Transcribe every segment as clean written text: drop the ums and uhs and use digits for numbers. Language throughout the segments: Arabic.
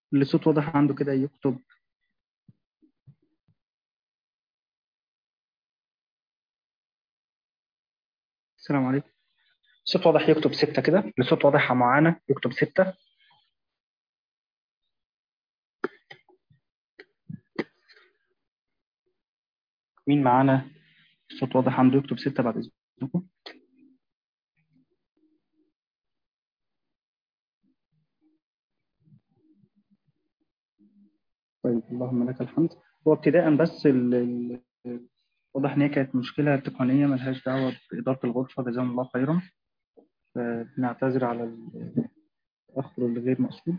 اللي صوت واضح عنده كده يكتب. السلام عليكم. صوت واضح يكتب 6 كده، اللي صوت واضح معانا يكتب 6. مين معانا الصوت واضح عنده يكتب 6 بعد إذنكم. طيب اللهم لك الحمد. هو ابتداء بس واضح ان هي كانت مشكلة تقنية ملهاش دعوة بإدارة الغرفة، جزاهم الله خيرا. فنعتذر على التأخر الغير مقصود.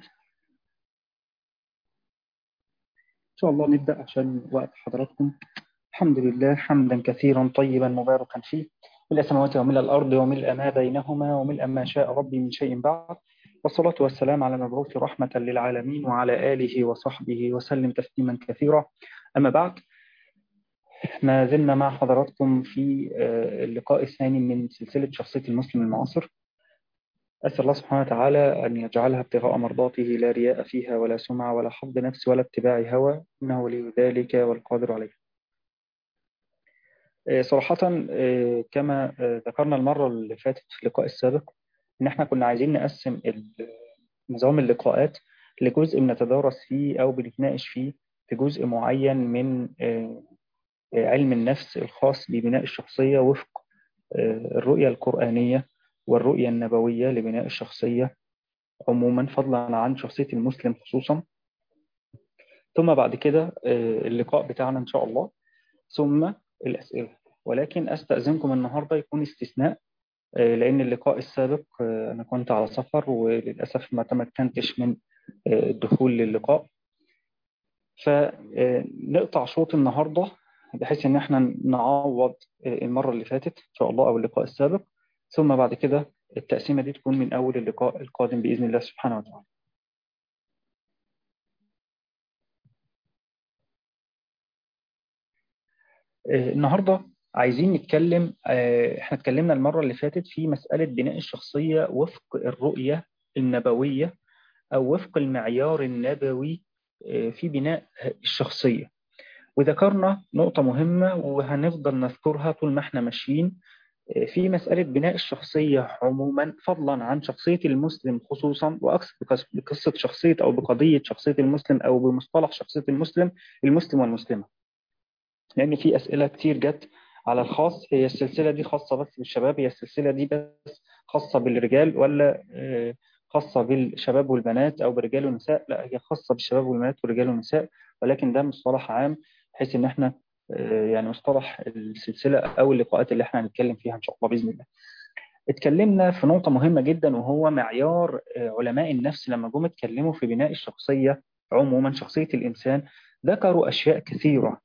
إن شاء الله نبدأ عشان وقت حضراتكم. الحمد لله حمدا كثيرا طيبا مباركا فيه، ملء السماوات وملء الأرض وملء ما بينهما وملء ما شاء ربي من شيء بعد، والصلاة والسلام على المبعوث رحمة للعالمين وعلى آله وصحبه وسلم تسليما كثيرا. أما بعد، ما زلنا مع حضراتكم في اللقاء الثاني من سلسلة شخصية المسلم المعاصر. أسأل الله سبحانه وتعالى أن يجعلها ابتغاء مرضاته لا رياء فيها ولا سمعة ولا حظ نفس ولا اتباع هوى، إنه ولي ذلك والقادر عليه. صراحة كما ذكرنا المرة اللي فاتت في اللقاء السابق، إن إحنا كنا عايزين نقسم نظام اللقاءات لجزء بنتدارس فيه أو بنتناقش فيه في جزء معين من علم النفس الخاص ببناء الشخصية وفق الرؤية القرآنية والرؤية النبوية لبناء الشخصية عموما، فضلا عن شخصية المسلم خصوصا. ثم بعد كده اللقاء بتاعنا إن شاء الله، ثم الأسئلة. ولكن أستأذنكم النهاردة يكون استثناء، لأن اللقاء السابق أنا كنت على سفر وللأسف ما تمكنتش من الدخول للقاء، فنقطع شوط النهاردة بحيث إن احنا نعوض المرة اللي فاتت إن شاء الله أو اللقاء السابق، ثم بعد كده التقسيمة دي تكون من أول اللقاء القادم بإذن الله سبحانه وتعالى. النهاردة عايزين نتكلم، احنا اتكلمنا المرة اللي فاتت في مسألة بناء الشخصية وفق الرؤية النبوية أو وفق المعيار النبوي في بناء الشخصية، وذكرنا نقطة مهمة وهنفضل نذكرها طول ما احنا ماشيين في مسألة بناء الشخصية عموما، فضلا عن شخصية المسلم خصوصا، وأقصد بقصة شخصية أو بقضية شخصية المسلم أو بمصطلح شخصية المسلم، المسلم والمسلمة. لأن في أسئلة كتير جت على الخاص، هي السلسلة دي خاصة بس بالشباب؟ هي السلسلة دي بس خاصة بالرجال ولا خاصة بالشباب والبنات أو بالرجال والنساء؟ لا، هي خاصة بالشباب والبنات والرجال والنساء، ولكن ده مصطلح عام بحيث إن احنا يعني مصطلح السلسلة أو اللقاءات اللي احنا هنتكلم فيها إن شاء الله بإذن الله. اتكلمنا في نقطة مهمة جدا، وهو معيار علماء النفس لما جم اتكلموا في بناء الشخصية عموما، شخصية الإنسان، ذكروا أشياء كثيرة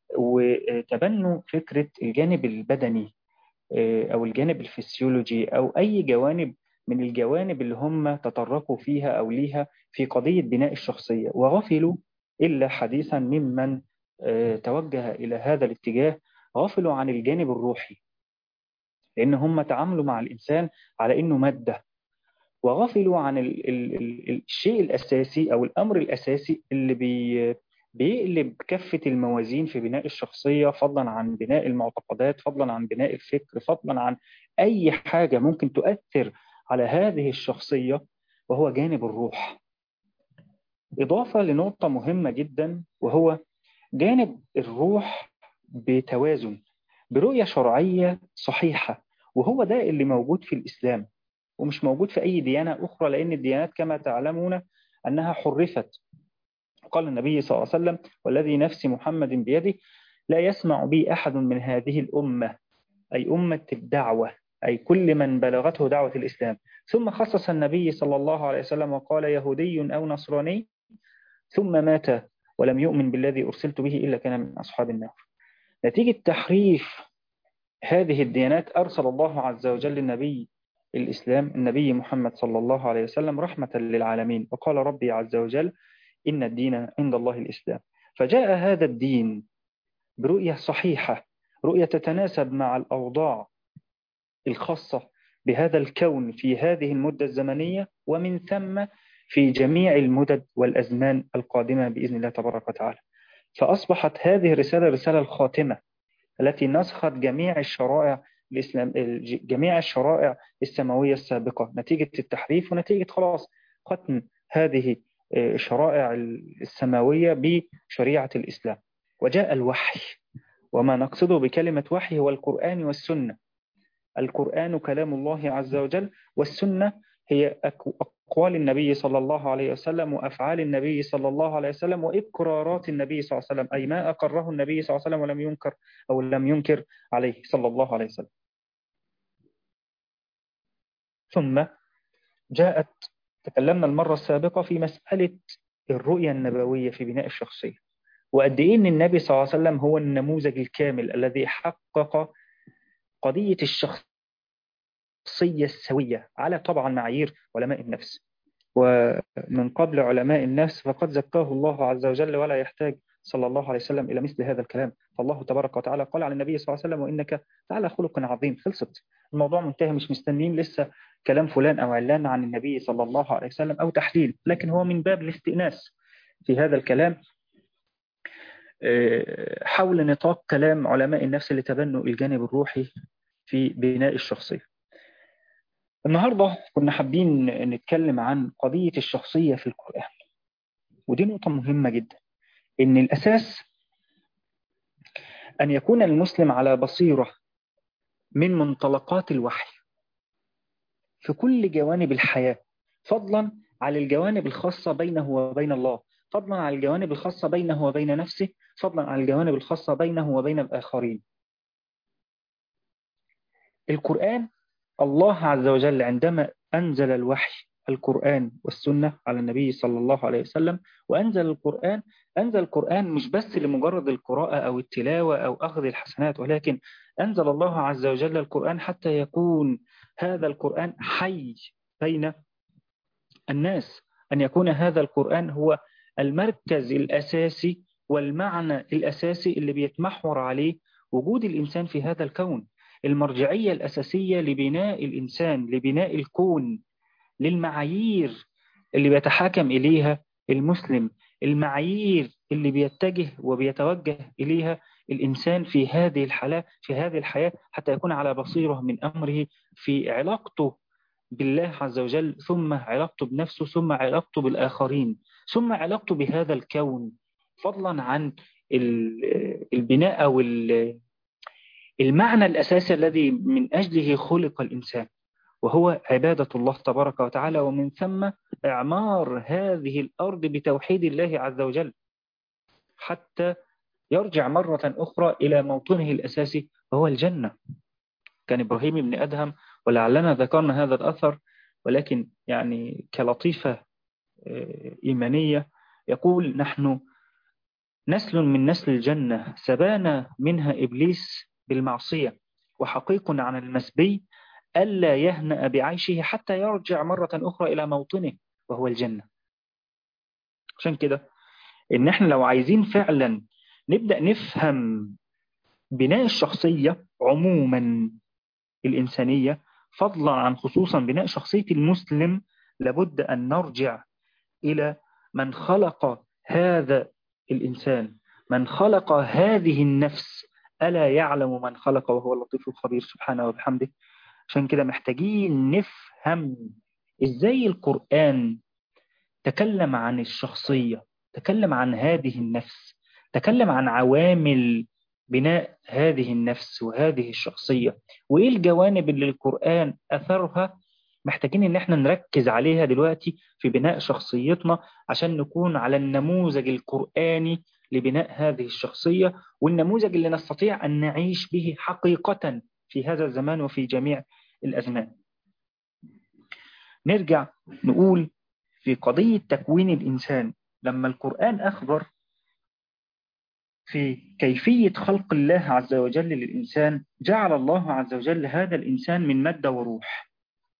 وتبنوا فكرة الجانب البدني أو الجانب الفسيولوجي أو أي جوانب من الجوانب اللي هم تطرقوا فيها أو ليها في قضية بناء الشخصية، وغفلوا إلا حديثا ممن توجه إلى هذا الاتجاه، غفلوا عن الجانب الروحي، لأن هم تعاملوا مع الإنسان على إنه مادة، وغفلوا عن الشيء الأساسي أو الأمر الأساسي اللي بيقلب كفة الموازين في بناء الشخصية، فضلا عن بناء المعتقدات، فضلا عن بناء الفكر، فضلا عن أي حاجة ممكن تؤثر على هذه الشخصية، وهو جانب الروح. إضافة لنقطة مهمة جدا، وهو جانب الروح بتوازن برؤية شرعية صحيحة، وهو ده اللي موجود في الإسلام ومش موجود في أي ديانة أخرى، لأن الديانات كما تعلمون أنها حرفت. قال النبي صلى الله عليه وسلم: والذي نفس محمد بيده لا يسمع بي أحد من هذه الأمة، أي أمة الدعوة، أي كل من بلغته دعوة الإسلام. ثم خصص النبي صلى الله عليه وسلم وقال: يهودي أو نصراني ثم مات ولم يؤمن بالذي أرسلت به إلا كان من أصحاب النار. نتيجة تحريف هذه الديانات أرسل الله عز وجل النبي الإسلام، النبي محمد صلى الله عليه وسلم، رحمة للعالمين، وقال ربي عز وجل: إن الدين عند الله الإسلام. فجاء هذا الدين برؤية صحيحة، رؤية تتناسب مع الأوضاع الخاصة بهذا الكون في هذه المدة الزمنية، ومن ثم في جميع المدد والأزمان القادمة بإذن الله تبارك وتعالى. فأصبحت هذه الرسالة رسالة الخاتمة التي نسخت جميع الشرائع الإسلام، جميع الشرائع السماوية السابقة نتيجة التحريف ونتيجة خلاص ختم هذه الشرائع السماوية بشريعة الإسلام. وجاء الوحي، وما نقصده بكلمة وحي هو القرآن والسنة. القرآن كلام الله عز وجل، والسنة هي أقوال النبي صلى الله عليه وسلم وأفعال النبي صلى الله عليه وسلم وإقرارات النبي صلى الله عليه وسلم، أي ما أقره النبي صلى الله عليه وسلم ولم ينكر أو لم ينكر عليه صلى الله عليه وسلم. ثم جاءت، تكلمنا المرة السابقة في مسألة الرؤية النبوية في بناء الشخصية، وقد إيه إن النبي صلى الله عليه وسلم هو النموذج الكامل الذي حقق قضية الشخصية السوية على طبعا معايير علماء النفس. ومن قبل علماء النفس فقد زكاه الله عز وجل ولا يحتاج صلى الله عليه وسلم إلى مثل هذا الكلام. فالله تبارك وتعالى قال عن النبي صلى الله عليه وسلم: وإنك على خلق عظيم. خلصت، الموضوع منتهي، مش مستنين لسه كلام فلان أو علان عن النبي صلى الله عليه وسلم أو تحليل، لكن هو من باب الاستئناس في هذا الكلام حول نطاق كلام علماء النفس اللي تبنوا الجانب الروحي في بناء الشخصية. النهاردة كنا حابين نتكلم عن قضية الشخصية في القرآن، ودي نقطة مهمة جدا. إن الأساس أن يكون المسلم على بصيرة من منطلقات الوحي في كل جوانب الحياة، فضلا عن الجوانب الخاصة بينه وبين الله، فضلا عن الجوانب الخاصة بينه وبين نفسه، فضلا عن الجوانب الخاصة بينه وبين الآخرين. القرآن، الله عز وجل عندما أنزل الوحي القرآن والسنة على النبي صلى الله عليه وسلم وأنزل القرآن، أنزل القرآن مش بس لمجرد القراءة أو التلاوة أو أخذ الحسنات، ولكن أنزل الله عز وجل القرآن حتى يكون هذا القرآن حي بين الناس، أن يكون هذا القرآن هو المركز الأساسي والمعنى الأساسي اللي بيتمحور عليه وجود الإنسان في هذا الكون، المرجعية الأساسية لبناء الإنسان، لبناء الكون، للمعايير اللي بيتحاكم إليها المسلم، المعايير اللي بيتجه وبيتوجه إليها الإنسان في هذه الحالة، في هذه الحياة، حتى يكون على بصيرة من أمره في علاقته بالله عز وجل، ثم علاقته بنفسه، ثم علاقته بالآخرين، ثم علاقته بهذا الكون، فضلا عن البناء أو المعنى الأساسي الذي من أجله خلق الإنسان، وهو عبادة الله تبارك وتعالى، ومن ثم إعمار هذه الأرض بتوحيد الله عز وجل حتى يرجع مرة أخرى إلى موطنه الأساسي وهو الجنة. كان إبراهيم بن أدهم، ولعلنا ذكرنا هذا الأثر ولكن يعني كلطيفة إيمانية، يقول: نحن نسل من نسل الجنة سبانا منها إبليس بالمعصية، وحقيق عن المسبي ألا يهنأ بعيشه حتى يرجع مرة أخرى إلى موطنه وهو الجنة. عشان كده إن إحنا لو عايزين فعلا نبدأ نفهم بناء الشخصية عموما الإنسانية، فضلا عن خصوصا بناء شخصية المسلم، لابد أن نرجع إلى من خلق هذا الإنسان، من خلق هذه النفس. ألا يعلم من خلق وهو اللطيف الخبير سبحانه وبحمده. عشان كده محتاجين نفهم إزاي القرآن تكلم عن الشخصية، تكلم عن هذه النفس، تكلم عن عوامل بناء هذه النفس وهذه الشخصية، وإيه الجوانب اللي القرآن أثرها محتاجين إن احنا نركز عليها دلوقتي في بناء شخصيتنا، عشان نكون على النموذج القرآني لبناء هذه الشخصية، والنموذج اللي نستطيع أن نعيش به حقيقة في هذا الزمان وفي جميع الأزمان. نرجع نقول في قضية تكوين الإنسان، لما القرآن أخبر في كيفية خلق الله عز وجل للإنسان، جعل الله عز وجل هذا الإنسان من مادة وروح.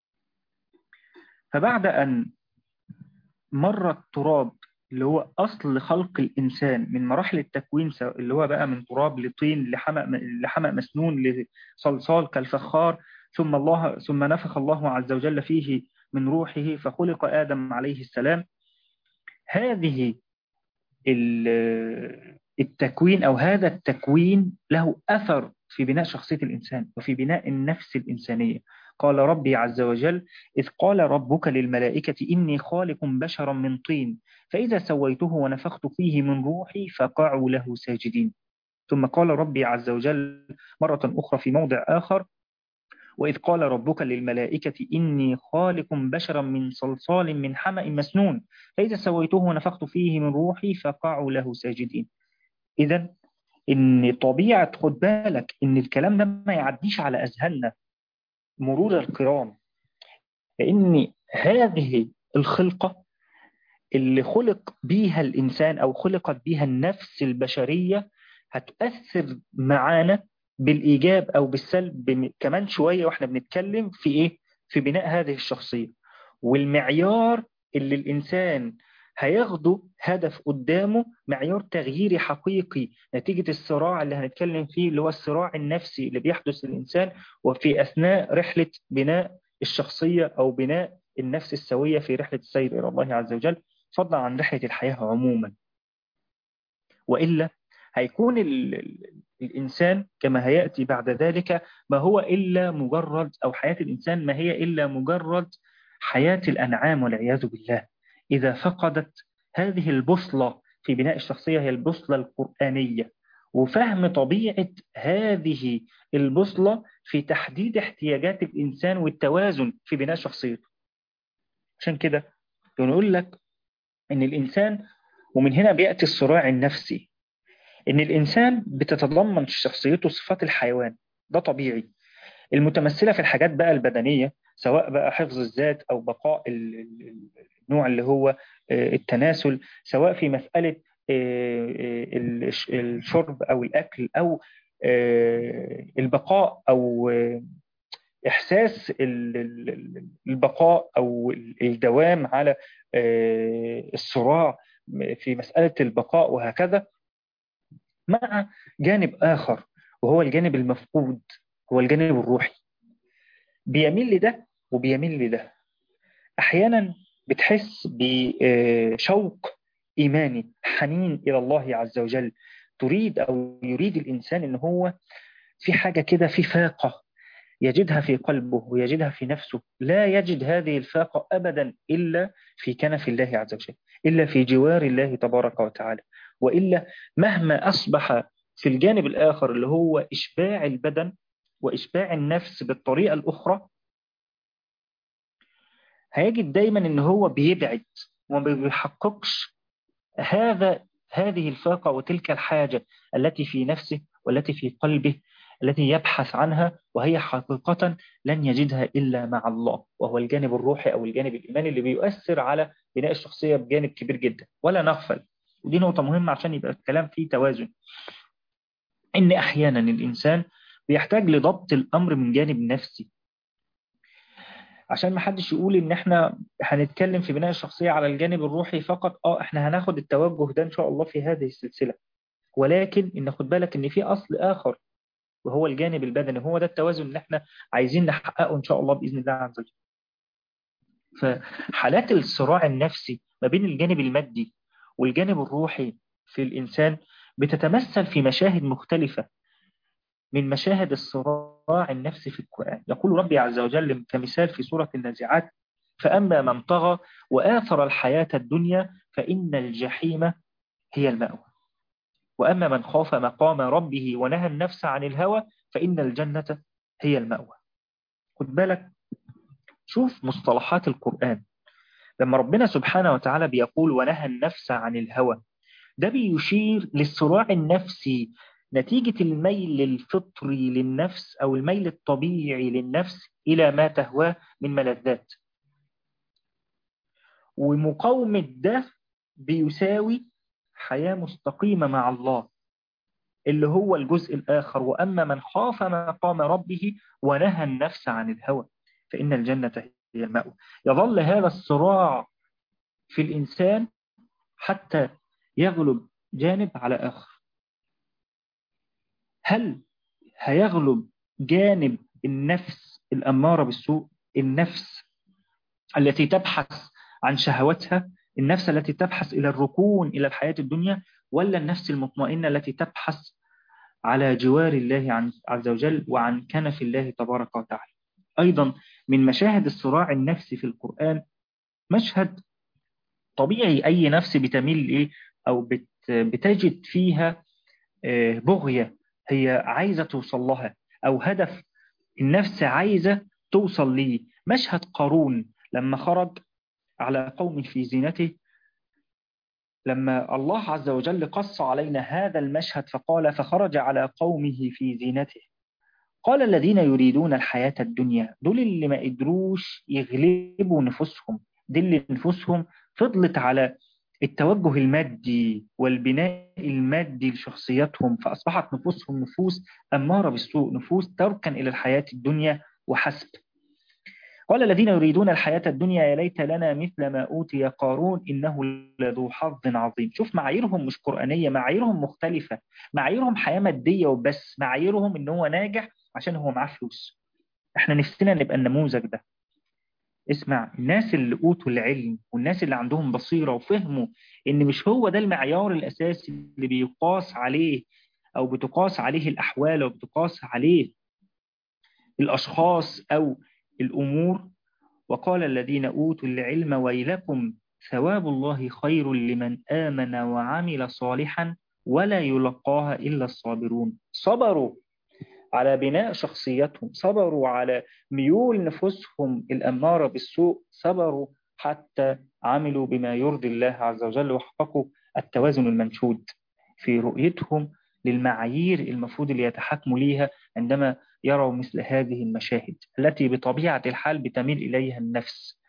فبعد أن مر التراب اللي هو أصل خلق الإنسان من مراحل التكوين، اللي هو بقى من تراب لطين لحمأ مسنون لصلصال كالفخار، ثم نفخ الله عز وجل فيه من روحه فخلق آدم عليه السلام. هذه التكوين أو هذا التكوين له أثر في بناء شخصية الإنسان وفي بناء النفس الإنسانية. قال ربي عز وجل: إذ قال ربك للملائكة إني خالق بشرا من طين فإذا سويته ونفخت فيه من روحي فقعوا له ساجدين. ثم قال ربي عز وجل مرة أخرى في موضع آخر: وإذ قال ربك للملائكة إني خالق بشرا من صلصال من حمأ مسنون فإذا سويته ونفخت فيه من روحي فقعوا له ساجدين. إذا إن طبيعة، خد بالك إن الكلام ده ما يعديش على أذهاننا مرور الكرام، لأن هذه الخلقة اللي خلق بيها الإنسان أو خلقت بيها النفس البشرية هتؤثر معانا بالإيجاب أو بالسلب كمان شوية وإحنا بنتكلم في إيه؟ في بناء هذه الشخصية. والمعيار اللي الإنسان هياخده هدف قدامه معيار تغييري حقيقي نتيجة الصراع اللي هنتكلم فيه، اللي هو الصراع النفسي اللي بيحدث للإنسان وفي أثناء رحلة بناء الشخصية أو بناء النفس السوية في رحلة السير إلى الله عز وجل، فضلا عن رحلة الحياة عموما. وإلا هيكون الإنسان كما هيأتي بعد ذلك ما هو إلا مجرد، أو حياة الإنسان ما هي إلا مجرد حياة الأنعام والعياذ بالله، إذا فقدت هذه البوصلة في بناء الشخصية، هي البوصلة القرآنية، وفهم طبيعة هذه البوصلة في تحديد احتياجات الإنسان والتوازن في بناء شخصيته. عشان كده بنقول لك إن الإنسان، ومن هنا بيأتي الصراع النفسي، إن الإنسان بتتضمن شخصيته صفات الحيوان، ده طبيعي، المتمثلة في الحاجات بقى البدنية، سواء بقى حفظ الذات أو بقاء النوع اللي هو التناسل، سواء في مسألة الشرب أو الأكل، أو البقاء، أو إحساس البقاء أو الدوام على الصراع في مسألة البقاء، وهكذا، مع جانب آخر وهو الجانب المفقود، هو الجانب الروحي، بيميل لده وبيميل لده. أحيانا بتحس بشوق إيماني، حنين إلى الله عز وجل، تريد أو يريد الإنسان إن هو في حاجة كده، في فاقة يجدها في قلبه ويجدها في نفسه، لا يجد هذه الفاقة أبدا إلا في كنف الله عز وجل، إلا في جوار الله تبارك وتعالى. وإلا مهما أصبح في الجانب الآخر اللي هو إشباع البدن وإشباع النفس بالطريقة الأخرى، هيجد دايما إن هو بيبعد وما بيحققش هذه الفاقة وتلك الحاجة التي في نفسه والتي في قلبه، التي يبحث عنها، وهي حقيقة لن يجدها إلا مع الله، وهو الجانب الروحي أو الجانب الإيماني اللي بيؤثر على بناء الشخصية بجانب كبير جدا. ولا نغفل، ودي نقطة مهمة عشان يبقى الكلام فيه توازن، إن أحيانا الإنسان بيحتاج لضبط الأمر من جانب نفسي، عشان ما حدش يقول ان احنا هنتكلم في بناء الشخصية على الجانب الروحي فقط. احنا هناخد التوجه ده ان شاء الله في هذه السلسلة، ولكن ان خد بالك ان في اصل اخر وهو الجانب البدني، هو ده التوازن اللي احنا عايزين نحققه ان شاء الله باذن الله عز وجل. فحالات الصراع النفسي ما بين الجانب المادي والجانب الروحي في الانسان بتتمثل في مشاهد مختلفة من مشاهد الصراع النفسي في القرآن. يقول ربي عز وجل كمثال في سورة النازعات: فأما من طغى وآثر الحياة الدنيا فإن الجحيم هي المأوى، وأما من خاف مقام ربه ونهى النفس عن الهوى فإن الجنة هي المأوى. خد بالك، شوف مصطلحات القرآن، لما ربنا سبحانه وتعالى بيقول ونهى النفس عن الهوى، ده بيشير للصراع النفسي نتيجة الميل الفطري للنفس أو الميل الطبيعي للنفس إلى ما تهواه من ملذات، ومقاومة ده بيساوي حياة مستقيمة مع الله اللي هو الجزء الآخر: وأما من خاف مقام ربه ونهى النفس عن الهوى فإن الجنة هي المأوى. يظل هذا الصراع في الإنسان حتى يغلب جانب على آخر. هل هيغلب جانب النفس الأمارة بالسوء، النفس التي تبحث عن شهوتها، النفس التي تبحث إلى الركون إلى الحياة الدنيا، ولا النفس المطمئنة التي تبحث على جوار الله عز وجل وعن كنف الله تبارك وتعالى. أيضا من مشاهد الصراع النفسي في القرآن مشهد طبيعي أي نفس بتميل إيه أو بتجد فيها بغية هي عايزة توصل لها، أو هدف النفس عايزة توصل ليه. مشهد قارون لما خرج على قوم في زينته، لما الله عز وجل قص علينا هذا المشهد فقال فخرج على قومه في زينته قال الذين يريدون الحياة الدنيا، دول اللي ما قدروش يغلبوا نفوسهم، دول اللي نفوسهم فضلت على التوجه المادي والبناء المادي لشخصياتهم، فأصبحت نفوسهم نفوس أمارة بالسوء، نفوس تركن إلى الحياة الدنيا وحسب. قال الذين يريدون الحياة الدنيا يا ليت لنا مثل ما أوتي قارون إنه لذو حظ عظيم. شوف معاييرهم مش قرآنية، معاييرهم مختلفة، معاييرهم حياة مادية وبس، معاييرهم إن هو ناجح عشان هو معاه فلوس. احنا نفسنا نبقى النموذج ده. اسمع، الناس اللي أوتوا العلم والناس اللي عندهم بصيرة وفهموا إن مش هو ده المعيار الأساسي اللي بيقاس عليه أو بتقاس عليه الأحوال أو بتقاس عليه الأشخاص أو الأمور. وقال الذين أوتوا العلم ويلكم ثواب الله خير لمن آمن وعمل صالحا ولا يلقاها إلا الصابرون. صبروا على بناء شخصيتهم، صبروا على ميول نفوسهم الأمارة بالسوء، صبروا حتى عملوا بما يرضي الله عز وجل وحققوا التوازن المنشود في رؤيتهم للمعايير المفروض اللي يتحكموا ليها عندما يروا مثل هذه المشاهد التي بطبيعة الحال بتميل إليها النفس.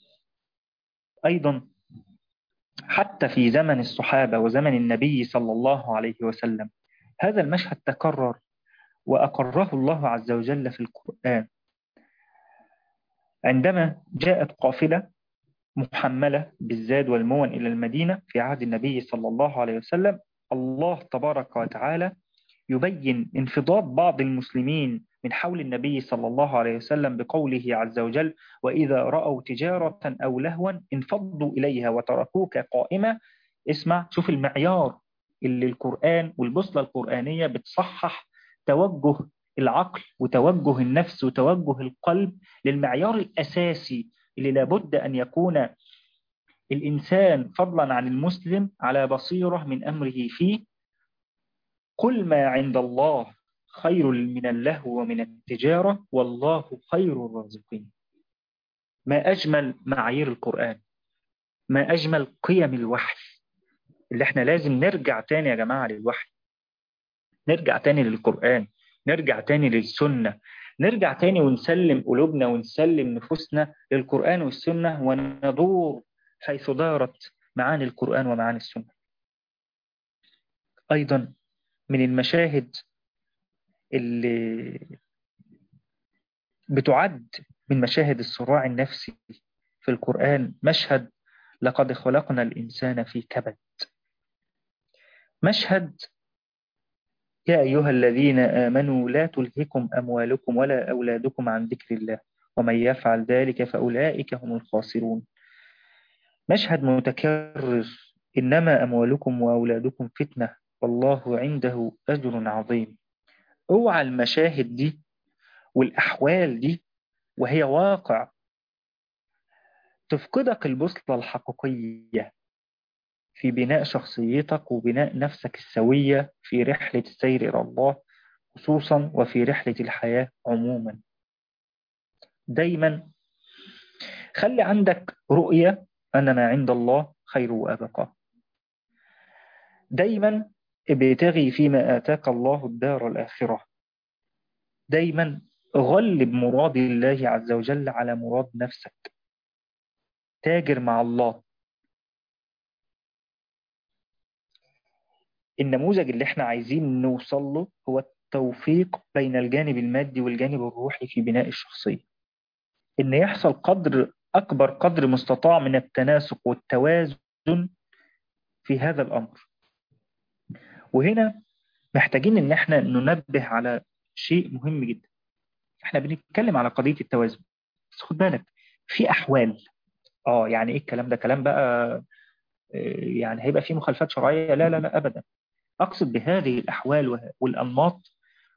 أيضا حتى في زمن الصحابة وزمن النبي صلى الله عليه وسلم هذا المشهد تكرر وأقره الله عز وجل في القرآن. عندما جاءت قافلة محملة بالزاد والمون إلى المدينة في عهد النبي صلى الله عليه وسلم، الله تبارك وتعالى يبين انفضاض بعض المسلمين من حول النبي صلى الله عليه وسلم بقوله عز وجل وإذا رأوا تجارة أو لهوا انفضوا إليها وتركوك قائمة. اسمع، شوف المعيار اللي القرآن والبوصلة القرآنية بتصحح توجه العقل وتوجه النفس وتوجه القلب للمعيار الأساسي اللي لابد أن يكون الإنسان فضلا عن المسلم على بصيرة من أمره فيه. كل ما عند الله خير من اللهو ومن التجارة والله خير الرازقين. ما أجمل معايير القرآن، ما أجمل قيم الوحي اللي احنا لازم نرجع تاني يا جماعة للوحي، نرجع تاني للقرآن، نرجع تاني للسنة، نرجع تاني ونسلم قلوبنا ونسلم نفوسنا للقرآن والسنة وندور حيث دارت معاني القرآن ومعاني السنة. أيضا من المشاهد اللي بتعد من مشاهد الصراع النفسي في القرآن مشهد لقد خلقنا الإنسان في كبد. مشهد يا أيها الذين آمنوا لا تلهكم أموالكم ولا أولادكم عن ذكر الله ومن يفعل ذلك فأولئك هم الخاسرون. مشهد متكرر، إنما أموالكم وأولادكم فتنة والله عنده أجر عظيم. اوعى المشاهد دي والأحوال دي وهي واقع تفقدك البوصلة الحقيقية في بناء شخصيتك وبناء نفسك السوية في رحلة السير إلى الله خصوصا وفي رحلة الحياة عموما. دايما خلي عندك رؤية أن ما عند الله خير وأبقى. دايما ابتغي فيما آتاك الله الدار الآخرة. دايما غلب مراد الله عز وجل على مراد نفسك. تاجر مع الله. النموذج اللي احنا عايزين نوصل له هو التوفيق بين الجانب المادي والجانب الروحي في بناء الشخصية. إن يحصل أكبر قدر مستطاع من التناسق والتوازن في هذا الأمر. وهنا محتاجين إن احنا ننبه على شيء مهم جدا. احنا بنتكلم على قضية التوازن، بس خد بالك في أحوال يعني إيه الكلام ده؟ كلام بقى يعني هيبقى فيه مخالفات شرعية؟ لا لا لا أبدا. أقصد بهذه الأحوال والأنماط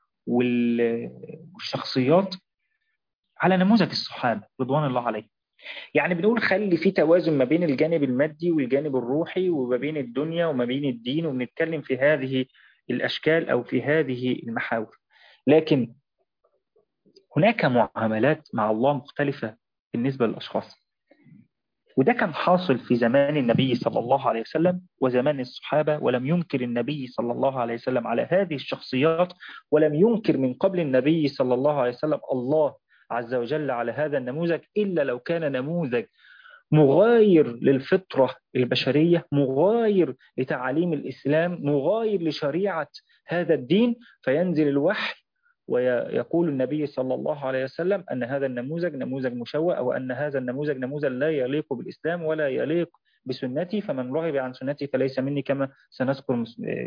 والشخصيات على نموذج الصحابة رضوان الله عليهم. يعني بنقول خلي في توازن ما بين الجانب المادي والجانب الروحي وما بين الدنيا وما بين الدين، وبنتكلم في هذه الأشكال أو في هذه المحاور. لكن هناك معاملات مع الله مختلفة بالنسبة للأشخاص، وده كان حاصل في زمان النبي صلى الله عليه وسلم وزمان الصحابة، ولم ينكر النبي صلى الله عليه وسلم على هذه الشخصيات، ولم ينكر من قبل النبي صلى الله عليه وسلم الله عز وجل على هذا النموذج، إلا لو كان نموذج مغاير للفطرة البشرية، مغاير لتعاليم الإسلام، مغاير لشريعة هذا الدين، فينزل الوحي ويقول النبي صلى الله عليه وسلم أن هذا النموذج نموذج مشوه، أو أن هذا النموذج نموذج لا يليق بالإسلام ولا يليق بسنتي، فمن رغب عن سنتي فليس مني، كما سنذكر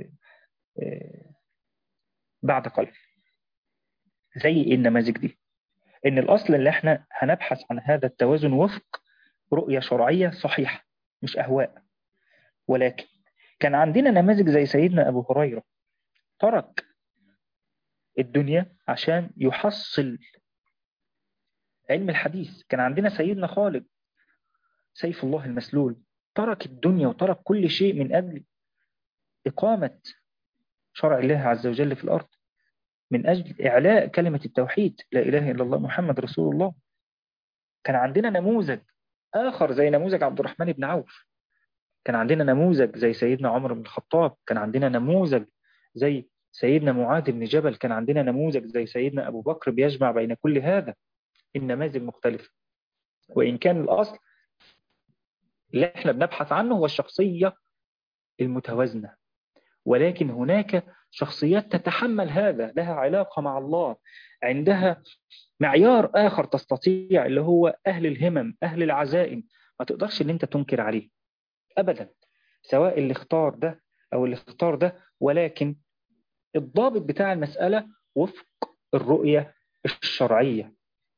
بعد قليل. زي النماذج دي، إن الأصل اللي احنا هنبحث عن هذا التوازن وفق رؤية شرعية صحيحة، مش أهواء. ولكن كان عندنا نماذج زي سيدنا أبو هريرة، ترك الدنيا عشان يحصل علم الحديث. كان عندنا سيدنا خالد سيف الله المسلول، ترك الدنيا وترك كل شيء من أجل إقامة شرع الله عز وجل في الأرض، من أجل إعلاء كلمة التوحيد لا إله إلا الله محمد رسول الله. كان عندنا نموذج آخر زي نموذج عبد الرحمن بن عوف، كان عندنا نموذج زي سيدنا عمر بن الخطاب، كان عندنا نموذج زي سيدنا معاذ بن جبل، كان عندنا نموذج زي سيدنا أبو بكر، بيجمع بين كل هذا. النماذج مختلفة، وإن كان الأصل اللي احنا بنبحث عنه هو الشخصية المتوازنة، ولكن هناك شخصيات تتحمل هذا، لها علاقة مع الله، عندها معيار آخر تستطيع، اللي هو أهل الهمم، أهل العزائم، ما تقدرش اللي انت تنكر عليه أبدا، سواء اللي اختار ده أو اللي اختار ده. ولكن الضابط بتاع المسألة وفق الرؤية الشرعية،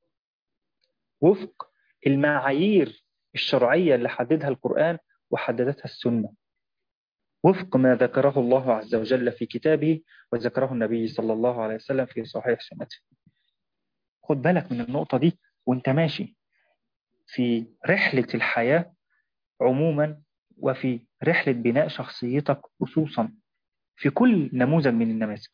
وفق المعايير الشرعية اللي حددها القرآن وحددتها السنة، وفق ما ذكره الله عز وجل في كتابه وذكره النبي صلى الله عليه وسلم في صحيح سنته. خد بالك من النقطة دي وانت ماشي في رحلة الحياة عموما، وفي رحلة بناء شخصيتك خصوصا، في كل نموذج من النماذج.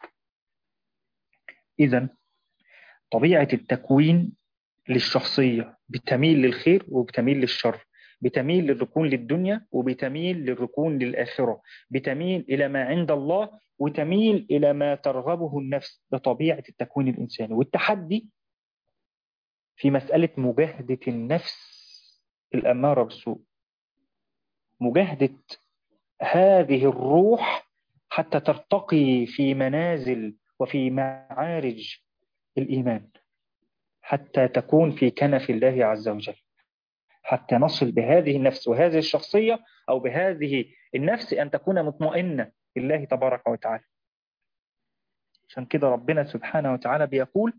إذن طبيعة التكوين للشخصية بتميل للخير وبتميل للشر، بتميل للركون للدنيا وبتميل للركون للآخرة، بتميل إلى ما عند الله وتميل إلى ما ترغبه النفس. ده طبيعة التكوين الإنساني. والتحدي في مسألة مجاهدة النفس الأمارة بالسوء، مجاهدة هذه الروح حتى ترتقي في منازل وفي معارج الإيمان، حتى تكون في كنف الله عز وجل، حتى نصل بهذه النفس وهذه الشخصية، أو بهذه النفس أن تكون مطمئنة بالله تبارك وتعالى. عشان كده ربنا سبحانه وتعالى بيقول: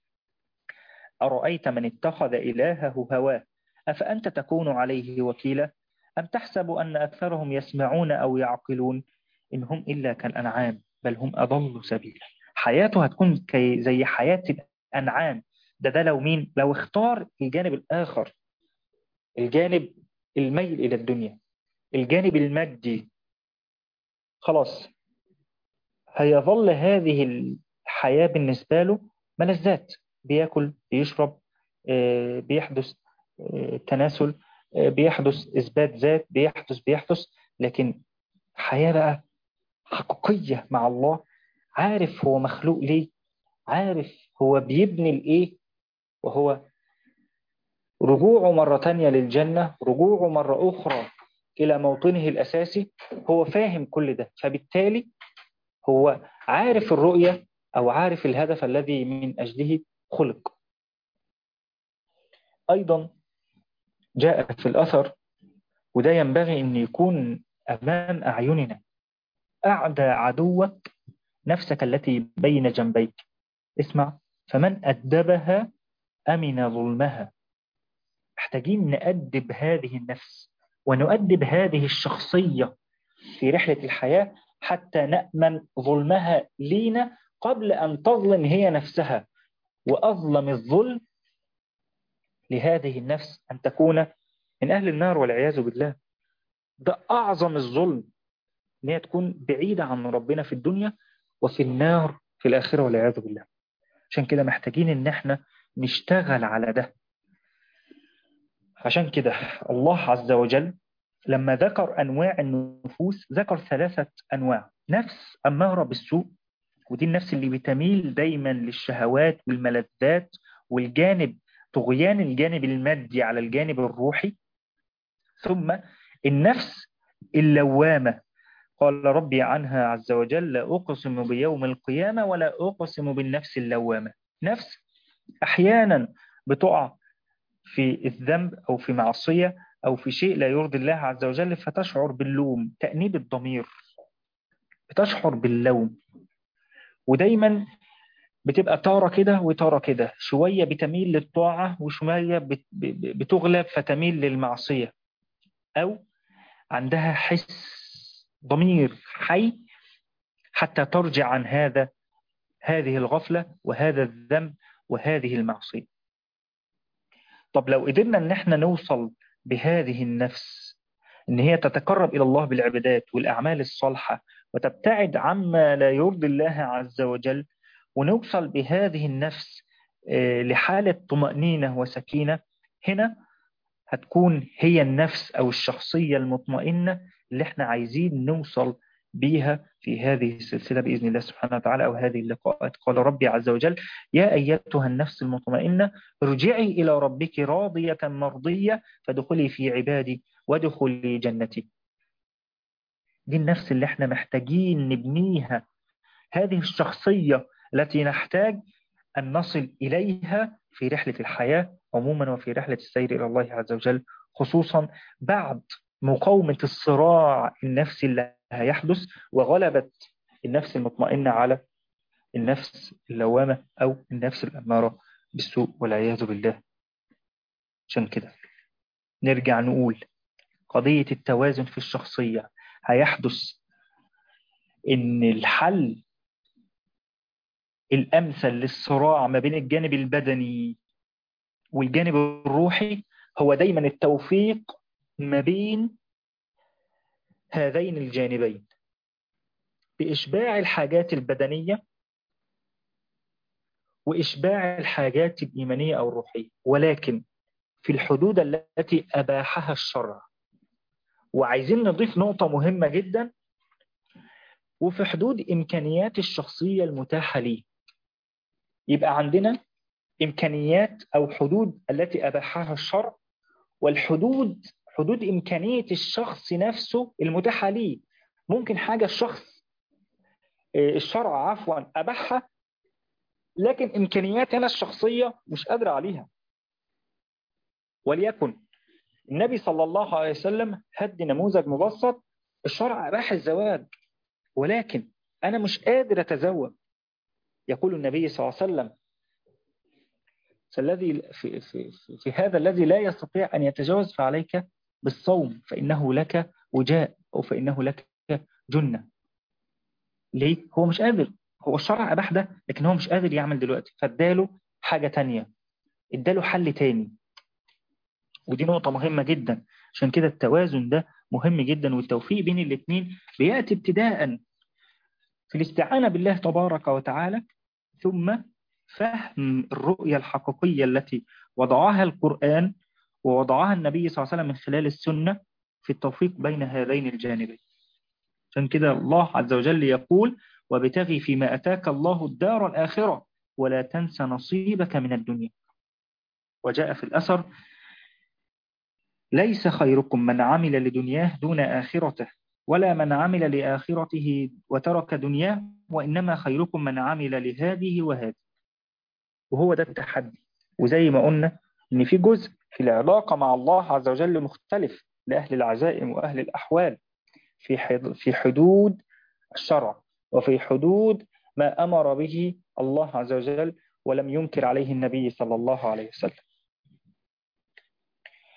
أرأيت من اتخذ إلهه هواه أفأنت تكون عليه وكيلا أم تحسب أن أكثرهم يسمعون أو يعقلون إن هم إلا كالأنعام بل هم أضل سبيلا. حياته هتكون زي حياة الأنعام. ده لو مين؟ لو اختار الجانب الآخر، الجانب الميل إلى الدنيا، الجانب المادي، خلاص هيظل هذه الحياة بالنسبة له ملذات، بياكل بيشرب، بيحدث تناسل، بيحدث إثبات ذات، بيحدث. لكن حياة بقى حقيقية مع الله، عارف هو مخلوق ليه، عارف هو بيبني لإيه، وهو رجوعه مرة تانية للجنة، رجوعه مرة أخرى إلى موطنه الأساسي، هو فاهم كل ده، فبالتالي هو عارف الرؤية أو عارف الهدف الذي من أجله خلق. أيضا جاء في الأثر، وده ينبغي أن يكون أمام أعيننا: أعدى عدوك نفسك التي بين جنبيك. اسمع: فمن أدبها أمن ظلمها. محتاجين نأدب هذه النفس ونؤدب هذه الشخصية في رحلة الحياة حتى نأمن ظلمها لينا قبل أن تظلم هي نفسها. وأظلم الظلم لهذه النفس أن تكون من أهل النار والعياذ بالله. ده أعظم الظلم، أن هي تكون بعيدة عن ربنا في الدنيا وفي النار في الآخرة والعياذ بالله. عشان كده محتاجين أن احنا نشتغل على ده. عشان كده الله عز وجل لما ذكر أنواع النفوس ذكر 3 أنواع. نفس أمارة بالسوء، ودي النفس اللي بتميل دايما للشهوات والملذات والجانب طغيان الجانب المادي على الجانب الروحي. ثم النفس اللوامة، قال ربي عنها عز وجل: لا أقسم بيوم القيامة ولا أقسم بالنفس اللوامة. نفس أحيانا بتقع في الذنب أو في معصية أو في شيء لا يرضي الله عز وجل فتشعر باللوم، تأنيب الضمير، بتشعر باللوم. ودايما بتبقى تارة كده وتارة كده، شوية بتميل للطاعة وشوية بتغلب فتميل للمعصية، أو عندها حس ضمير حي حتى ترجع عن هذه الغفلة وهذا الذنب وهذه المعصية. طب لو قدرنا ان احنا نوصل بهذه النفس ان هي تتقرب الى الله بالعبادات والاعمال الصالحة وتبتعد عما لا يرضي الله عز وجل، ونوصل بهذه النفس لحالة طمأنينة وسكينة، هنا هتكون هي النفس أو الشخصية المطمئنة اللي احنا عايزين نوصل بيها في هذه السلسلة بإذن الله سبحانه وتعالى أو هذه اللقاءات. قال ربي عز وجل: يا أيتها النفس المطمئنة ارجعي إلى ربك راضية مرضية فادخلي في عبادي وادخلي جنتي. دي النفس اللي احنا محتاجين نبنيها، هذه الشخصية التي نحتاج أن نصل إليها في رحلة الحياة عموما وفي رحلة السير إلى الله عز وجل، خصوصا بعد مقاومة الصراع النفسي اللي هيحدث وغلبة النفس المطمئنة على النفس اللوامة أو النفس الأمارة بالسوء والعياذ بالله. عشان كده نرجع نقول قضية التوازن في الشخصية هيحدث إن الحل الأمثل للصراع ما بين الجانب البدني والجانب الروحي هو دايما التوفيق ما بين هذين الجانبين، بإشباع الحاجات البدنية وإشباع الحاجات الإيمانية أو الروحية، ولكن في الحدود التي أباحها الشرع. وعايزين نضيف نقطة مهمة جدا: وفي حدود إمكانيات الشخصية المتاحة لي. يبقى عندنا إمكانيات أو حدود التي أباحها الشرع، والحدود حدود إمكانية الشخص نفسه المتاحة ليه. ممكن حاجة الشرع أباحها، لكن إمكانيات أنا الشخصية مش قادر عليها. وليكن النبي صلى الله عليه وسلم هدي نموذج مبسط: الشرع أباح الزواج ولكن أنا مش قادر أتزوج. يقول النبي صلى الله عليه وسلم: الذي في هذا الذي لا يستطيع أن يتجاوز فعليك بالصوم فإنه لك وجاء أو فإنه لك جنة. ليه؟ هو مش قادر، هو الشرع أباح ده لكن هو مش قادر يعمل دلوقتي، فاداله حاجة تانية، اداله حل تاني. ودي نقطة مهمة جدا. عشان كده التوازن ده مهم جدا، والتوفيق بين الاثنين بيأتي ابتداء في الاستعانة بالله تبارك وتعالى، ثم فهم الرؤية الحقيقية التي وضعها القرآن ووضعها النبي صلى الله عليه وسلم من خلال السنة في التوفيق بين هذين الجانبين. عشان كده الله عز وجل يقول: وابتغي فيما أتاك الله الدار الآخرة ولا تنس نصيبك من الدنيا. وجاء في الأثر: ليس خيركم من عمل لدنياه دون آخرته ولا من عمل لآخرته وترك دنياه، وإنما خيركم من عمل لهذه وهذه. وهو ده التحدي. وزي ما قلنا إن في جزء في العلاقة مع الله عز وجل مختلف لأهل العزائم وأهل الأحوال في حدود الشرع وفي حدود ما أمر به الله عز وجل ولم ينكر عليه النبي صلى الله عليه وسلم.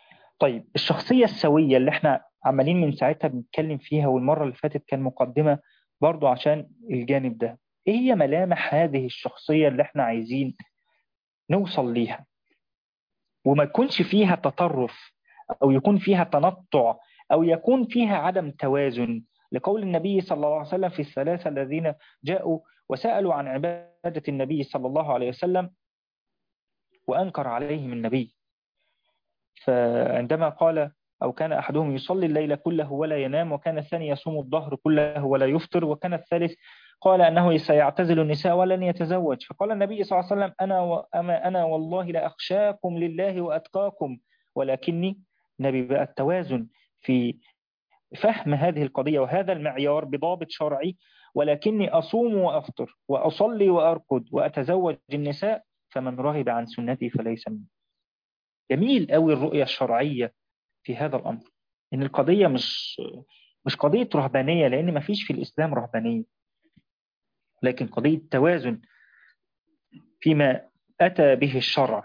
طيب الشخصية السوية اللي احنا عمالين من ساعتها بنتكلم فيها، والمرة اللي فاتت كان مقدمة برضو عشان الجانب ده، ايه هي ملامح هذه الشخصية اللي احنا عايزين نوصل ليها وما يكونش فيها تطرف، أو يكون فيها تنطع، أو يكون فيها عدم توازن، لقول النبي صلى الله عليه وسلم في الثلاثة الذين جاءوا وسألوا عن عبادة النبي صلى الله عليه وسلم وأنكر عليهم النبي، فعندما قال أو كان أحدهم يصلي الليل كله ولا ينام، وكان الثاني يصوم الظهر كله ولا يفطر، وكان الثالث قال أنه سيعتزل النساء ولن يتزوج، فقال النبي صلى الله عليه وسلم أنا والله لأخشاكم لله وأتقاكم، ولكني نبي بقى التوازن في فهم هذه القضية وهذا المعيار بضابط شرعي، ولكني أصوم وأفطر وأصلي وأركض وأتزوج النساء فمن رغب عن سنتي فليس مني. جميل قوي الرؤية الشرعية في هذا الأمر، إن القضية مش قضية رهبانية، لأن ما فيش في الإسلام رهبانية، لكن قضية توازن فيما أتى به الشرع.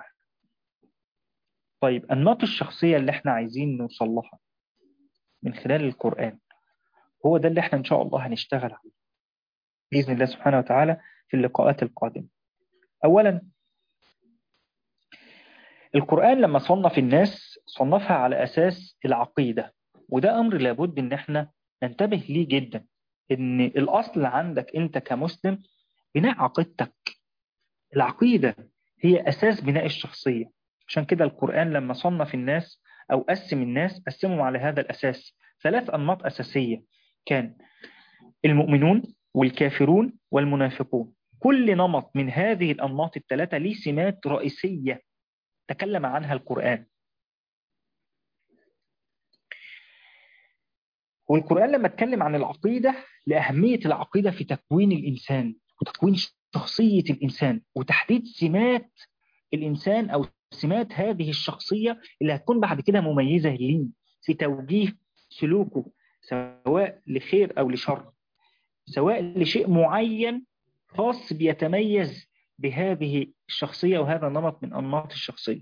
طيب أنماط الشخصية اللي احنا عايزين نوصل لها من خلال القرآن، هو ده اللي احنا إن شاء الله هنشتغل عليه بإذن الله سبحانه وتعالى في اللقاءات القادمة. أولا، القرآن لما صنف الناس صنفها على أساس العقيدة، وده أمر لابد إن احنا ننتبه ليه جدا، إن الأصل عندك أنت كمسلم بناء عقيدتك. العقيدة هي أساس بناء الشخصية، عشان كده القرآن لما صنف الناس أو قسم الناس قسمهم على هذا الأساس. 3 أنماط أساسية، كان المؤمنون والكافرون والمنافقون. كل نمط من هذه الأنماط ال3 ليه سمات رئيسية تكلم عنها القرآن. والقرآن لما اتكلم عن العقيدة لأهمية العقيدة في تكوين الإنسان وتكوين شخصية الإنسان وتحديد سمات الإنسان أو سمات هذه الشخصية اللي هتكون بعد كده مميزة ليه في توجيه سلوكه، سواء لخير أو لشر، سواء لشيء معين خاص بيتميز بهذه الشخصية وهذا النمط من أنماط الشخصية.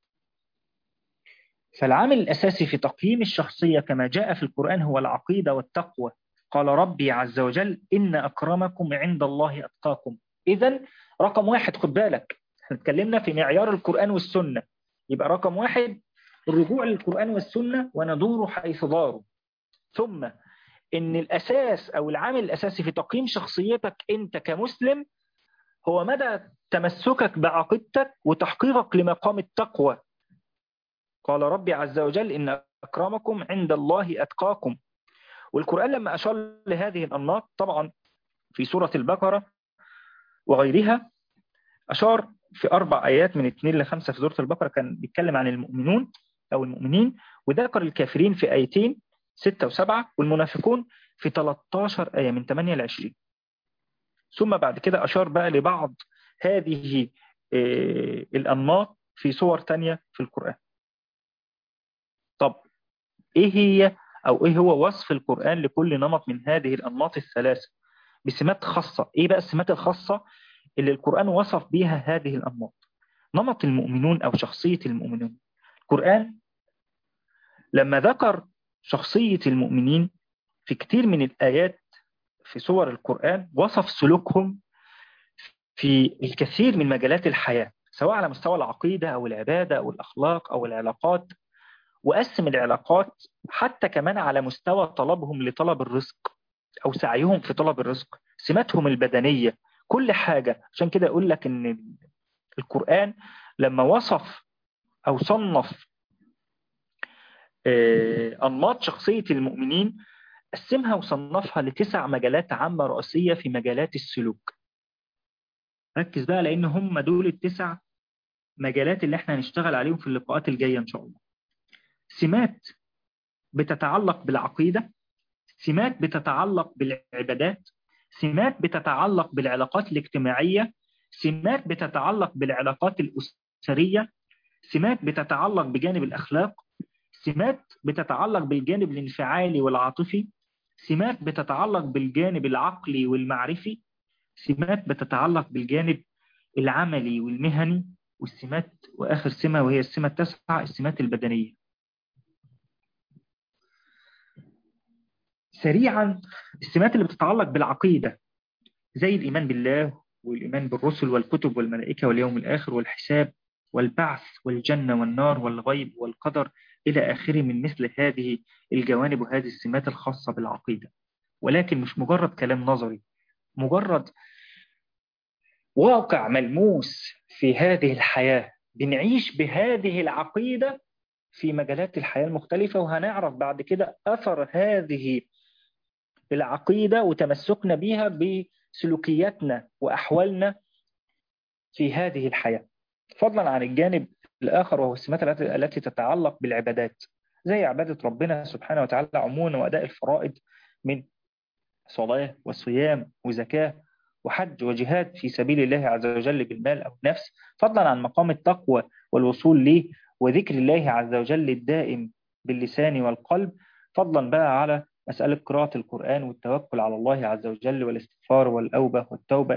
فالعامل الأساسي في تقييم الشخصية كما جاء في القرآن هو العقيدة والتقوى. قال ربي عز وجل إن أكرمكم عند الله أتقاكم. إذن رقم 1، خد بالك احنا اتكلمنا في معيار القرآن والسنة، يبقى رقم 1 الرجوع للقرآن والسنة وندور حيث داروا. ثم إن الأساس أو العامل الأساسي في تقييم شخصيتك أنت كمسلم هو مدى تمسكك بعقيدتك وتحقيقك لمقام التقوى. قال ربي عز وجل إن أكرمكم عند الله أتقاكم. والقرآن لما أشار لهذه الأنماط طبعا في سورة البقرة وغيرها أشار في 4 آيات من 2 ل5 في سورة البقرة، كان بيتكلم عن المؤمنون أو المؤمنين، وذكر الكافرين في آيتين 6 و7، والمنافقون في 13 آية من 8 ل 20. ثم بعد كده أشار بقى لبعض هذه الأنماط في صور تانية في القرآن. طب إيه هي أو إيه هو وصف القرآن لكل نمط من هذه الأنماط ال3 بسمات خاصة؟ إيه بقى السمات الخاصة اللي القرآن وصف بها هذه الأنماط؟ نمط المؤمنون أو شخصية المؤمنون، القرآن لما ذكر شخصية المؤمنين في كتير من الآيات في سور القرآن وصف سلوكهم في الكثير من مجالات الحياة، سواء على مستوى العقيدة أو العبادة أو الأخلاق أو العلاقات، وقسم العلاقات حتى كمان على مستوى طلبهم لطلب الرزق أو سعيهم في طلب الرزق، سماتهم البدنية، كل حاجة. عشان كده أقول لك إن القرآن لما وصف أو صنف أنماط شخصية المؤمنين قسمها وصنفها ل9 مجالات عامة رئيسية في مجالات السلوك. ركز بقى لأن هم دول ال9 مجالات اللي احنا هنشتغل عليهم في اللقاءات الجاية إن شاء الله. سمات بتتعلق بالعقيدة، سمات بتتعلق بالعبادات، سمات بتتعلق بالعلاقات الاجتماعية، سمات بتتعلق بالعلاقات الأسرية، سمات بتتعلق بجانب الأخلاق، سمات بتتعلق بالجانب الانفعالي والعاطفي، سمات بتتعلق بالجانب العقلي والمعرفي، سمات بتتعلق بالجانب العملي والمهني، والسمات وآخر سمة وهي السمة ال9 السمات البدنية. سريعا السمات اللي بتتعلق بالعقيدة زي الإيمان بالله والإيمان بالرسل والكتب والملائكة واليوم الآخر والحساب والبعث والجنة والنار والغيب والقدر إلى آخره من مثل هذه الجوانب وهذه السمات الخاصة بالعقيدة. ولكن مش مجرد كلام نظري، مجرد واقع ملموس في هذه الحياة، بنعيش بهذه العقيدة في مجالات الحياة المختلفة. وهنعرف بعد كده أثر هذه العقيدة وتمسكنا بها بسلوكياتنا وأحوالنا في هذه الحياة، فضلا عن الجانب الآخر وهو السمات التي تتعلق بالعبادات زي عبادة ربنا سبحانه وتعالى عموما وأداء الفرائض من صلاة وصيام وزكاة وحج وجهاد في سبيل الله عز وجل بالمال أو النفس، فضلا عن مقام التقوى والوصول له وذكر الله عز وجل الدائم باللسان والقلب، فضلا بقى على مسألة قراءة القرآن والتوكل على الله عز وجل والاستغفار والأوبة والتوبة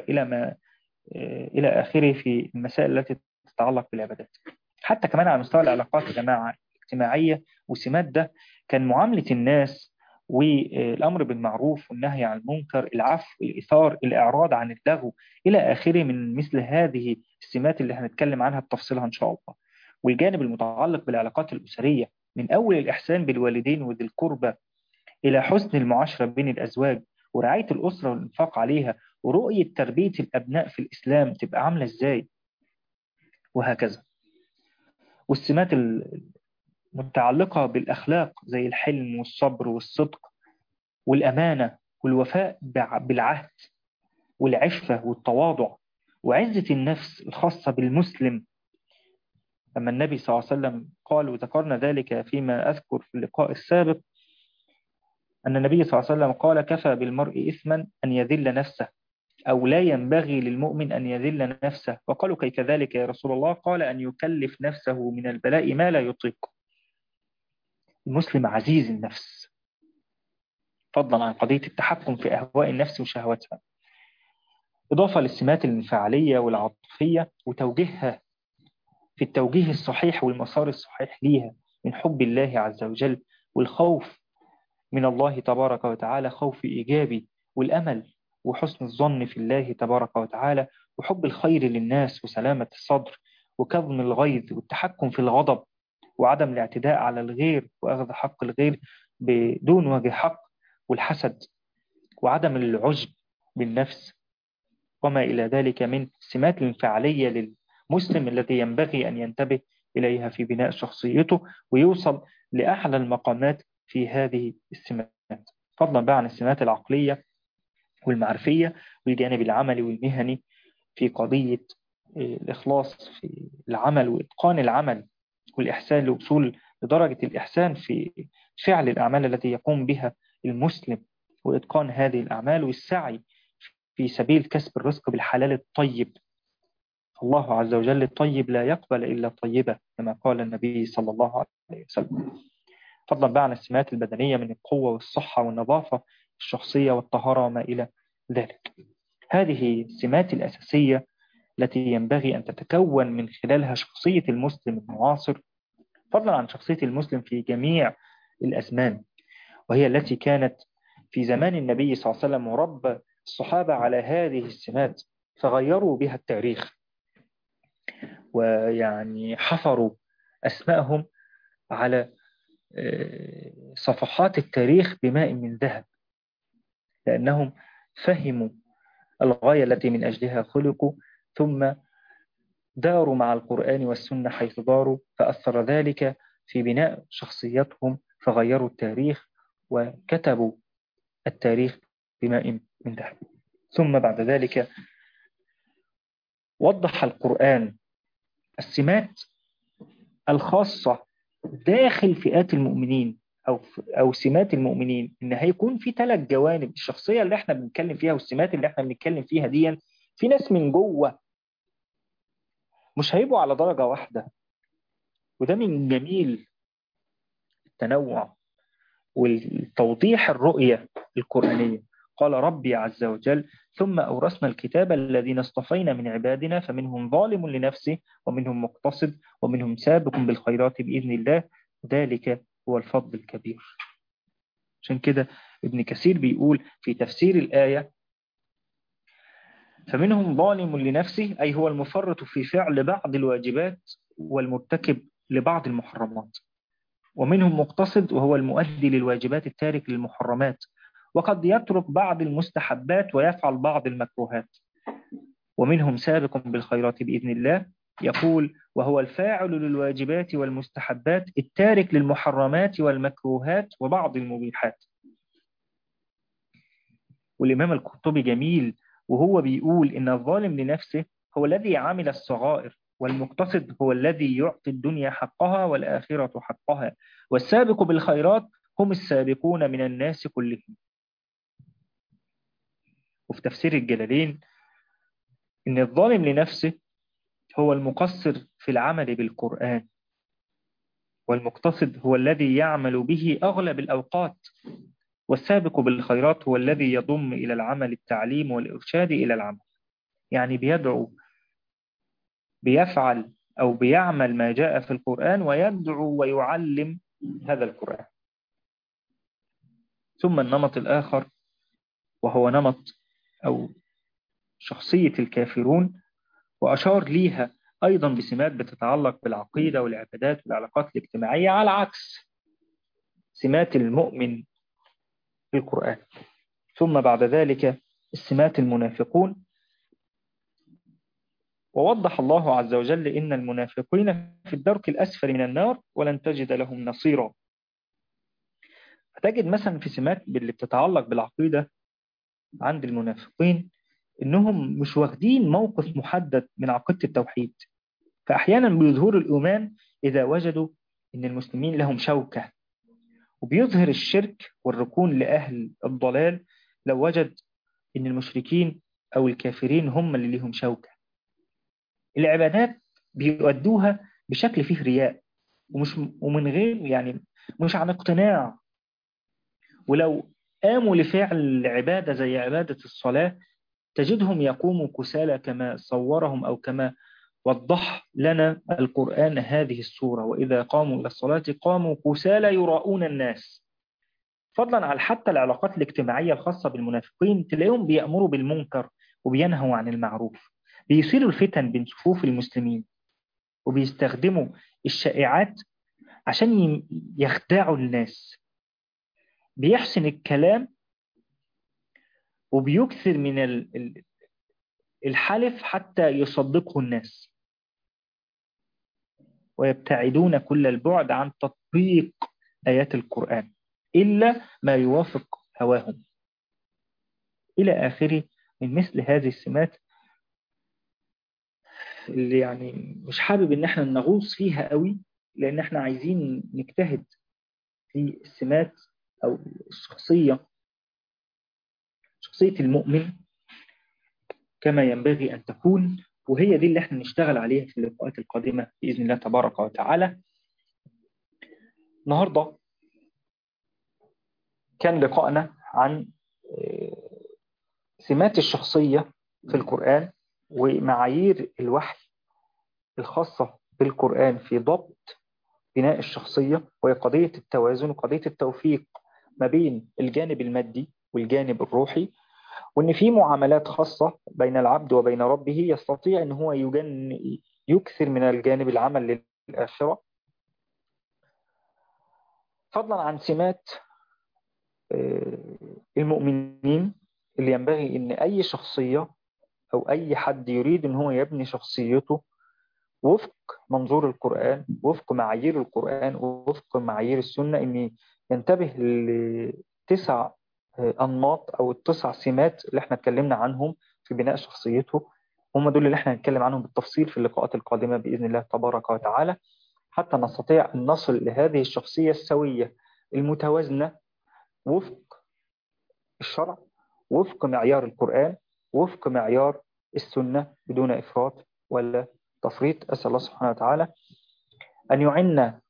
إلى آخره في المسائل التي تتعلق بالعبادات. حتى كمان على مستوى العلاقات يا جماعة الاجتماعية وسمات ده كان معاملة الناس والأمر بالمعروف والنهي عن المنكر، العفو، الإيثار، الإعراض عن اللغو إلى آخره من مثل هذه السمات اللي هنتكلم عنها بتفصيلها إن شاء الله. والجانب المتعلق بالعلاقات الأسرية من أول الإحسان بالوالدين وذي القربى إلى حسن المعاشرة بين الأزواج ورعاية الأسرة والإنفاق عليها ورؤية تربية الأبناء في الإسلام تبقى عاملة إزاي وهكذا. والسمات المتعلقة بالأخلاق زي الحلم والصبر والصدق والأمانة والوفاء بالعهد والعفة والتواضع وعزة النفس الخاصة بالمسلم. لما النبي صلى الله عليه وسلم قال وذكرنا ذلك فيما أذكر في اللقاء السابق أن النبي صلى الله عليه وسلم قال كفى بالمرء إثما أن يذل نفسه أو لا ينبغي للمؤمن أن يذل نفسه. وقالوا كيف ذلك يا رسول الله؟ قال أن يكلف نفسه من البلاء ما لا يطيق. المسلم عزيز النفس فضلا عن قضية التحكم في أهواء النفس وشهواتها، إضافة للسمات الانفعالية والعاطفية وتوجيهها في التوجيه الصحيح والمسار الصحيح ليها من حب الله عز وجل والخوف من الله تبارك وتعالى خوف إيجابي، والأمل وحسن الظن في الله تبارك وتعالى وحب الخير للناس وسلامة الصدر وكظم الغيظ والتحكم في الغضب وعدم الاعتداء على الغير وأخذ حق الغير بدون وجه حق والحسد وعدم العجب بالنفس وما إلى ذلك من السمات الانفعالية للمسلم التي ينبغي أن ينتبه إليها في بناء شخصيته ويوصل لأعلى المقامات في هذه السمات، فضلا بقى عن السمات العقلية والمعرفية والجانب العملي والمهني في قضية الإخلاص في العمل وإتقان العمل والإحسان لوصول لدرجة الإحسان في فعل الأعمال التي يقوم بها المسلم وإتقان هذه الأعمال والسعي في سبيل كسب الرزق بالحلال الطيب. الله عز وجل الطيب لا يقبل إلا طيبة كما قال النبي صلى الله عليه وسلم، فضلا بقى عن السمات البدنية من القوة والصحة والنظافة الشخصية والطهارة وما إلى ذلك. هذه السمات الأساسية التي ينبغي أن تتكون من خلالها شخصية المسلم المعاصر فضلا عن شخصية المسلم في جميع الأزمان، وهي التي كانت في زمان النبي صلى الله عليه وسلم ورب الصحابة على هذه السمات فغيروا بها التاريخ ويعني حفروا أسمائهم على صفحات التاريخ بماء من ذهب لأنهم فهموا الغاية التي من أجلها خلقوا ثم داروا مع القرآن والسنة حيث داروا فأثر ذلك في بناء شخصيتهم فغيروا التاريخ وكتبوا التاريخ بماء من ذهب. ثم بعد ذلك وضح القرآن السمات الخاصة داخل فئات المؤمنين أو سمات المؤمنين إن هيكون في 3 جوانب. الشخصية اللي احنا بنتكلم فيها والسمات اللي احنا بنتكلم فيها دي في ناس من جوه مش هيبقوا على درجة واحدة، وده من جميل التنوع والتوضيح الرؤية القرآنية. قال ربي عز وجل ثم أورثنا الكتاب الذين اصطفينا من عبادنا فمنهم ظالم لنفسه ومنهم مقتصد ومنهم سابق بالخيرات بإذن الله ذلك هو الفضل الكبير. عشان كده ابن كثير بيقول في تفسير الآية: فمنهم ظالم لنفسه، أي هو المفرط في فعل بعض الواجبات والمرتكب لبعض المحرمات، ومنهم مقتصد وهو المؤدي للواجبات التارك للمحرمات، وقد يترك بعض المستحبات ويفعل بعض المكروهات، ومنهم سابق بالخيرات بإذن الله، يقول: وهو الفاعل للواجبات والمستحبات التارك للمحرمات والمكروهات وبعض المبيحات. والإمام القرطبي جميل وهو بيقول إن الظالم لنفسه هو الذي عمل الصغائر، والمقتصد هو الذي يعطي الدنيا حقها والآخرة حقها، والسابق بالخيرات هم السابقون من الناس كلهم. وفي تفسير الجلالين إن الظالم لنفسه هو المقصر في العمل بالقرآن، والمقتصد هو الذي يعمل به أغلب الأوقات، والسابق بالخيرات هو الذي يضم إلى العمل التعليم والإرشاد إلى العمل، يعني بيفعل أو بيعمل ما جاء في القرآن ويدعو ويعلم هذا القرآن. ثم النمط الآخر وهو نمط أو شخصية الكافرون، وأشار ليها أيضا بسمات بتتعلق بالعقيدة والعبادات والعلاقات الاجتماعية، على عكس سمات المؤمن في القرآن. ثم بعد ذلك السمات المنافقون، ووضح الله عز وجل إن المنافقين في الدرك الأسفل من النار ولن تجد لهم نصيرا. فتجد مثلا في سمات اللي بتتعلق بالعقيدة عند المنافقين إنهم مش واخدين موقف محدد من عقيدة التوحيد، فأحيانا بيظهروا الإيمان إذا وجدوا إن المسلمين لهم شوكة، وبيظهر الشرك والركون لأهل الضلال لو وجد إن المشركين أو الكافرين هم اللي لهم شوكة. العبادات بيؤدوها بشكل فيه رياء ومن غير يعني مش عن اقتناع، ولو قاموا لفعل عبادة زي عبادة الصلاة تجدهم يقوموا كسالى كما صورهم أو كما وضح لنا القرآن هذه السورة: وإذا قاموا إلى الصلاة قاموا كسالى يراؤون الناس. فضلا عن حتى العلاقات الاجتماعية الخاصة بالمنافقين تلاقيهم بيأمروا بالمنكر وبينهوا عن المعروف، بيصيروا الفتن بين صفوف المسلمين، وبيستخدموا الشائعات عشان يخدعوا الناس، بيحسن الكلام وبيكثر من الحلف حتى يصدقه الناس، ويبتعدون كل البعد عن تطبيق آيات القرآن إلا ما يوافق هواهم إلى آخره من مثل هذه السمات، اللي يعني مش حابب إن احنا نغوص فيها قوي، لأن احنا عايزين نجتهد في السمات أو شخصية المؤمن كما ينبغي أن تكون، وهي دي اللي احنا نشتغل عليها في اللقاءات القادمة بإذن الله تبارك وتعالى. النهاردة كان لقاءنا عن سمات الشخصية في القرآن ومعايير الوحي الخاصة بالقرآن في ضبط بناء الشخصية، وهي قضية التوازن وقضية التوفيق ما بين الجانب المادي والجانب الروحي، وإن في معاملات خاصة بين العبد وبين ربه يستطيع أن هو يكثر من الجانب العمل للآخرة، فضلا عن سمات المؤمنين اللي ينبغي أن أي شخصية أو أي حد يريد أن هو يبني شخصيته وفق منظور القرآن، وفق معايير القرآن، وفق معايير السنة، أن ينتبه لتسع أنماط أو التسع سمات اللي احنا اتكلمنا عنهم في بناء شخصيته. هم دول اللي احنا هنتكلم عنهم بالتفصيل في اللقاءات القادمة بإذن الله تبارك وتعالى، حتى نستطيع أن نصل لهذه الشخصية السوية المتوازنة وفق الشرع، وفق معيار القرآن، وفق معيار السنة، بدون إفراط ولا تفريط. أسأل الله سبحانه وتعالى أن يعنا